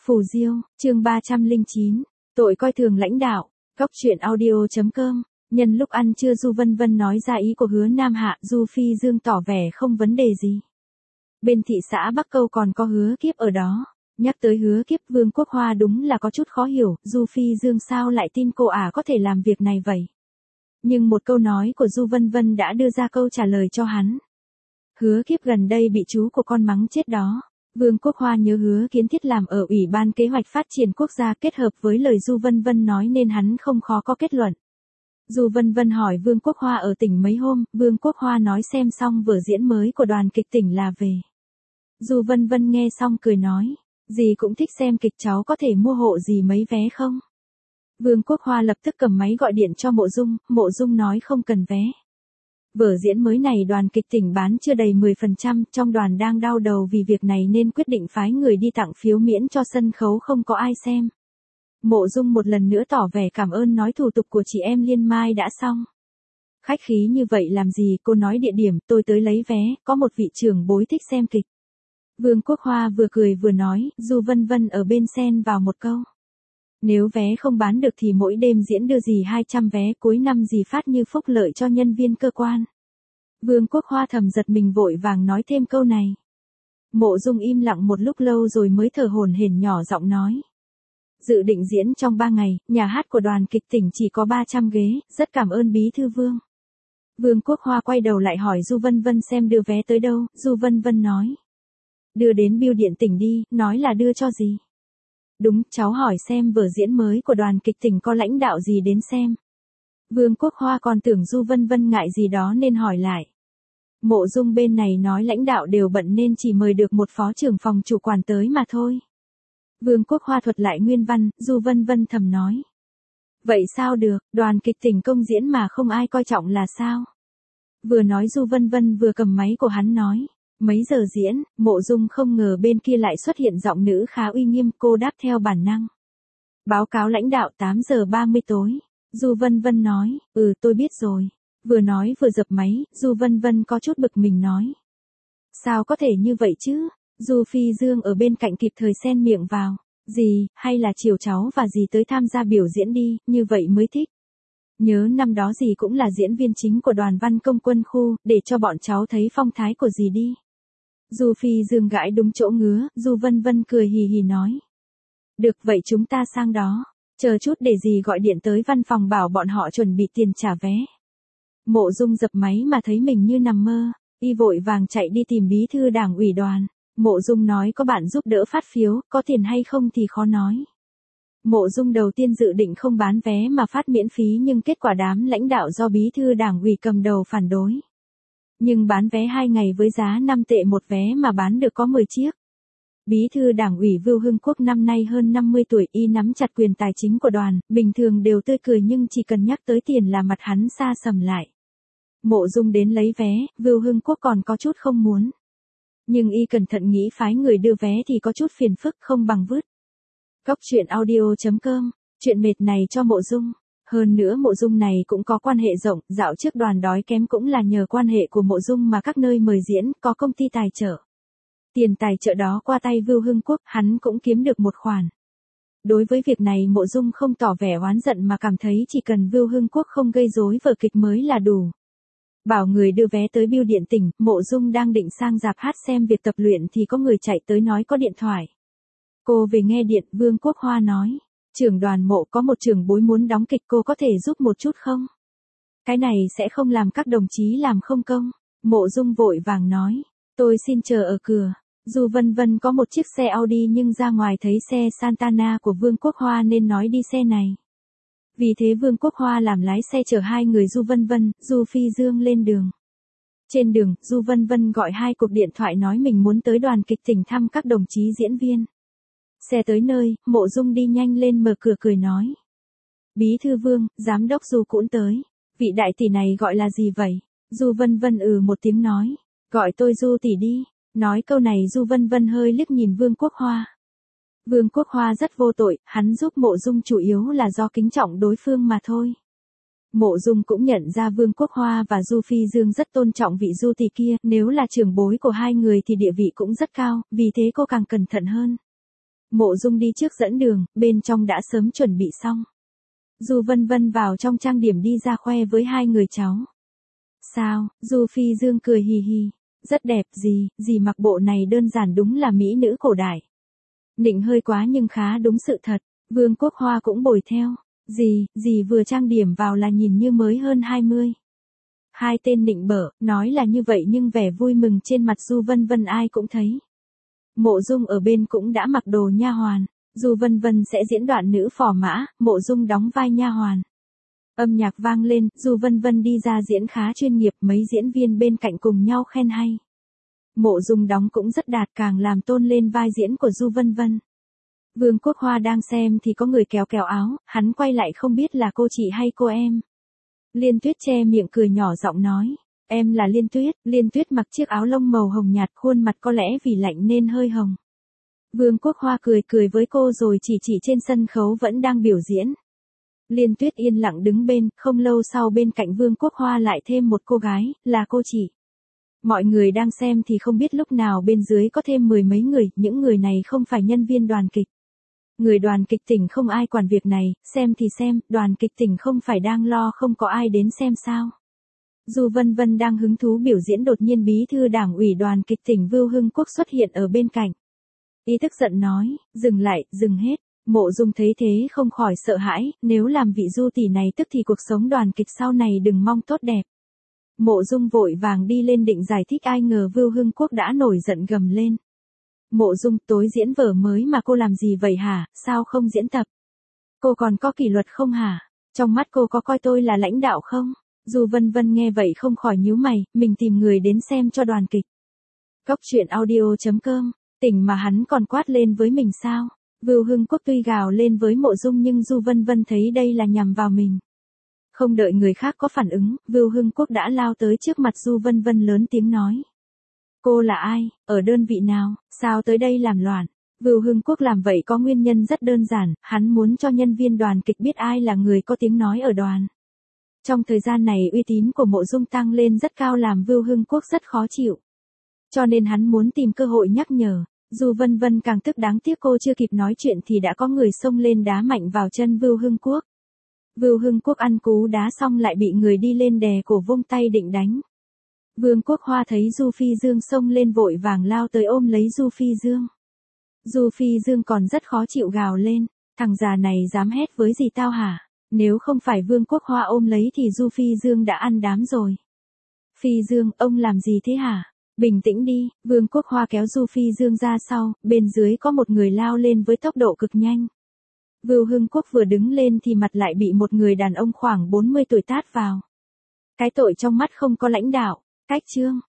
Phù Diêu, chương 309, tội coi thường lãnh đạo, góc truyện audio.com. Nhân lúc ăn trưa Du Vân Vân nói ra ý của Hứa Nam Hạ, Du Phi Dương tỏ vẻ không vấn đề gì. Bên thị xã Bắc Câu còn có Hứa Kiếp ở đó. Nhắc tới Hứa Kiếp, Vương Quốc Hoa đúng là có chút khó hiểu, Du Phi Dương sao lại tin cô có thể làm việc này vậy. Nhưng một câu nói của Du Vân Vân đã đưa ra câu trả lời cho hắn. Hứa Kiếp gần đây bị chú của con mắng chết đó. Vương Quốc Hoa nhớ Hứa Kiến Thiết làm ở Ủy ban Kế hoạch Phát triển Quốc gia kết hợp với lời Du Vân Vân nói nên hắn không khó có kết luận. Du Vân Vân hỏi Vương Quốc Hoa ở tỉnh mấy hôm, Vương Quốc Hoa nói xem xong vở diễn mới của đoàn kịch tỉnh là về. Du Vân Vân nghe xong cười nói, dì cũng thích xem kịch, cháu có thể mua hộ dì mấy vé không? Vương Quốc Hoa lập tức cầm máy gọi điện cho Mộ Dung nói không cần vé. Vở diễn mới này đoàn kịch tỉnh bán chưa đầy 10%, trong đoàn đang đau đầu vì việc này nên quyết định phái người đi tặng phiếu miễn cho sân khấu không có ai xem. Mộ Dung một lần nữa tỏ vẻ cảm ơn nói thủ tục của chị em Liên Mai đã xong. Khách khí như vậy làm gì, cô nói địa điểm, tôi tới lấy vé, có một vị trưởng bối thích xem kịch. Vương Quốc Hoa vừa cười vừa nói, Du Vân Vân ở bên xen vào một câu. Nếu vé không bán được thì mỗi đêm diễn đưa dì 200 vé, cuối năm dì phát như phúc lợi cho nhân viên cơ quan. Vương Quốc Hoa thầm giật mình vội vàng nói thêm câu này. Mộ Dung im lặng một lúc lâu rồi mới thở hổn hển nhỏ giọng nói. Dự định diễn trong 3 ngày, nhà hát của đoàn kịch tỉnh chỉ có 300 ghế, rất cảm ơn Bí Thư Vương. Vương Quốc Hoa quay đầu lại hỏi Du Vân Vân xem đưa vé tới đâu, Du Vân Vân nói. Đưa đến bưu điện tỉnh đi, nói là đưa cho gì? Đúng, cháu hỏi xem vở diễn mới của đoàn kịch tỉnh có lãnh đạo gì đến xem. Vương Quốc Hoa còn tưởng Du Vân Vân ngại gì đó nên hỏi lại. Mộ Dung bên này nói lãnh đạo đều bận nên chỉ mời được một phó trưởng phòng chủ quản tới mà thôi. Vương Quốc Hoa thuật lại nguyên văn, Du Vân Vân thầm nói. Vậy sao được, đoàn kịch tỉnh công diễn mà không ai coi trọng là sao? Vừa nói Du Vân Vân vừa cầm máy của hắn nói. Mấy giờ diễn, Mộ Dung không ngờ bên kia lại xuất hiện giọng nữ khá uy nghiêm, cô đáp theo bản năng. Báo cáo lãnh đạo 8 giờ 30 tối. Du Vân Vân nói, tôi biết rồi. Vừa nói vừa dập máy, Du Vân Vân có chút bực mình nói. Sao có thể như vậy chứ? Du Phi Dương ở bên cạnh kịp thời xen miệng vào. Dì, hay là chiều cháu và dì tới tham gia biểu diễn đi, như vậy mới thích. Nhớ năm đó dì cũng là diễn viên chính của đoàn văn công quân khu, để cho bọn cháu thấy phong thái của dì đi. Du Phi Dương gãi đúng chỗ ngứa, Du Vân Vân cười hì hì nói. Được vậy chúng ta sang đó, chờ chút để dì gọi điện tới văn phòng bảo bọn họ chuẩn bị tiền trả vé. Mộ Dung dập máy mà thấy mình như nằm mơ, y vội vàng chạy đi tìm bí thư đảng ủy đoàn. Mộ Dung nói có bạn giúp đỡ phát phiếu, có tiền hay không thì khó nói. Mộ Dung đầu tiên dự định không bán vé mà phát miễn phí nhưng kết quả đám lãnh đạo do bí thư đảng ủy cầm đầu phản đối. Nhưng bán vé 2 ngày với giá 5 tệ một vé mà bán được có 10 chiếc. Bí thư đảng ủy Vưu Hưng Quốc năm nay hơn 50 tuổi, y nắm chặt quyền tài chính của đoàn, bình thường đều tươi cười nhưng chỉ cần nhắc tới tiền là mặt hắn sa sầm lại. Mộ Dung đến lấy vé, Vưu Hưng Quốc còn có chút không muốn. Nhưng y cẩn thận nghĩ phái người đưa vé thì có chút phiền phức không bằng vứt. Góc truyện audio.com, chuyện mệt này cho Mộ Dung. Hơn nữa Mộ Dung này cũng có quan hệ rộng, dạo trước đoàn đói kém cũng là nhờ quan hệ của Mộ Dung mà các nơi mời diễn, có công ty tài trợ. Tiền tài trợ đó qua tay Vưu Hưng Quốc, hắn cũng kiếm được một khoản. Đối với việc này Mộ Dung không tỏ vẻ oán giận mà cảm thấy chỉ cần Vưu Hưng Quốc không gây rối vở kịch mới là đủ. Bảo người đưa vé tới bưu điện tỉnh, Mộ Dung đang định sang rạp hát xem việc tập luyện thì có người chạy tới nói có điện thoại. Cô về nghe điện, Vương Quốc Hoa nói. Trưởng đoàn Mộ có một trưởng bối muốn đóng kịch, cô có thể giúp một chút không? Cái này sẽ không làm các đồng chí làm không công. Mộ Dung vội vàng nói. Tôi xin chờ ở cửa. Du Vân Vân có một chiếc xe Audi nhưng ra ngoài thấy xe Santana của Vương Quốc Hoa nên nói đi xe này. Vì thế Vương Quốc Hoa làm lái xe chở hai người Du Vân Vân, Du Phi Dương lên đường. Trên đường, Du Vân Vân gọi 2 cuộc điện thoại nói mình muốn tới đoàn kịch tỉnh thăm các đồng chí diễn viên. Xe tới nơi, Mộ Dung đi nhanh lên mở cửa cười nói. Bí thư Vương, giám đốc Du cũng tới. Vị đại tỷ này gọi là gì vậy? Du Vân Vân một tiếng nói. Gọi tôi Du tỷ đi. Nói câu này Du Vân Vân hơi liếc nhìn Vương Quốc Hoa. Vương Quốc Hoa rất vô tội, hắn giúp Mộ Dung chủ yếu là do kính trọng đối phương mà thôi. Mộ Dung cũng nhận ra Vương Quốc Hoa và Du Phi Dương rất tôn trọng vị Du tỷ kia, nếu là trưởng bối của hai người thì địa vị cũng rất cao, vì thế cô càng cẩn thận hơn. Mộ Dung đi trước dẫn đường, bên trong đã sớm chuẩn bị xong. Du Vân Vân vào trong trang điểm đi ra khoe với hai người cháu. Sao, Du Phi Dương cười hì hì. Rất đẹp, dì mặc bộ này đơn giản đúng là mỹ nữ cổ đại. Nịnh hơi quá nhưng khá đúng sự thật. Vương Quốc Hoa cũng bồi theo. Dì vừa trang điểm vào là nhìn như mới hơn 20. Hai tên nịnh bợ, nói là như vậy nhưng vẻ vui mừng trên mặt Du Vân Vân ai cũng thấy. Mộ Dung ở bên cũng đã mặc đồ nha hoàn. Du Vân Vân sẽ diễn đoạn nữ phò mã, Mộ Dung đóng vai nha hoàn. Âm nhạc vang lên, Du Vân Vân đi ra diễn khá chuyên nghiệp, mấy diễn viên bên cạnh cùng nhau khen hay. Mộ Dung đóng cũng rất đạt, càng làm tôn lên vai diễn của Du Vân Vân. Vương Quốc Hoa đang xem thì có người kéo kéo áo, hắn quay lại không biết là cô chị hay cô em. Liên Tuyết che miệng cười nhỏ giọng nói, em là Liên Tuyết mặc chiếc áo lông màu hồng nhạt, khuôn mặt có lẽ vì lạnh nên hơi hồng. Vương Quốc Hoa cười với cô rồi chỉ trên sân khấu vẫn đang biểu diễn. Liên Tuyết yên lặng đứng bên, không lâu sau bên cạnh Vương Quốc Hoa lại thêm một cô gái, là cô chị. Mọi người đang xem thì không biết lúc nào bên dưới có thêm 10 mấy người, những người này không phải nhân viên đoàn kịch. Người đoàn kịch tỉnh không ai quản việc này, xem thì xem, đoàn kịch tỉnh không phải đang lo không có ai đến xem sao. Du Vân Vân đang hứng thú biểu diễn đột nhiên bí thư đảng ủy đoàn kịch tỉnh Vưu Hưng Quốc xuất hiện ở bên cạnh. Ý tức giận nói, dừng lại, dừng hết. Mộ Dung thấy thế không khỏi sợ hãi, nếu làm vị Du tỷ này tức thì cuộc sống đoàn kịch sau này đừng mong tốt đẹp. Mộ Dung vội vàng đi lên định giải thích, ai ngờ Vưu Hưng Quốc đã nổi giận gầm lên. Mộ Dung, tối diễn vở mới mà cô làm gì vậy hả, sao không diễn tập? Cô còn có kỷ luật không hả? Trong mắt cô có coi tôi là lãnh đạo không? Du Vân Vân nghe vậy không khỏi nhíu mày, mình tìm người đến xem cho đoàn kịch. Cóc truyện audio.com, tỉnh mà hắn còn quát lên với mình sao? Vưu Hưng Quốc tuy gào lên với Mộ Dung nhưng Du Vân Vân thấy đây là nhằm vào mình. Không đợi người khác có phản ứng, Vưu Hưng Quốc đã lao tới trước mặt Du Vân Vân lớn tiếng nói. Cô là ai, ở đơn vị nào, sao tới đây làm loạn? Vưu Hưng Quốc làm vậy có nguyên nhân rất đơn giản, hắn muốn cho nhân viên đoàn kịch biết ai là người có tiếng nói ở đoàn. Trong thời gian này uy tín của Mộ Dung tăng lên rất cao làm Vưu Hưng Quốc rất khó chịu. Cho nên hắn muốn tìm cơ hội nhắc nhở. Du Vân Vân càng tức, đáng tiếc cô chưa kịp nói chuyện thì đã có người xông lên đá mạnh vào chân Vưu Hưng Quốc. Vưu Hưng Quốc ăn cú đá xong lại bị người đi lên đè cổ vung tay định đánh. Vương Quốc Hoa thấy Du Phi Dương xông lên vội vàng lao tới ôm lấy Du Phi Dương. Du Phi Dương còn rất khó chịu gào lên, thằng già này dám hét với gì tao hả? Nếu không phải Vương Quốc Hoa ôm lấy thì Du Phi Dương đã ăn đám rồi. Phi Dương, ông làm gì thế hả? Bình tĩnh đi, Vương Quốc Hoa kéo Du Phi Dương ra sau, bên dưới có một người lao lên với tốc độ cực nhanh. Vưu Hưng Quốc vừa đứng lên thì mặt lại bị một người đàn ông khoảng 40 tuổi tát vào. Cái tội trong mắt không có lãnh đạo, cách chương.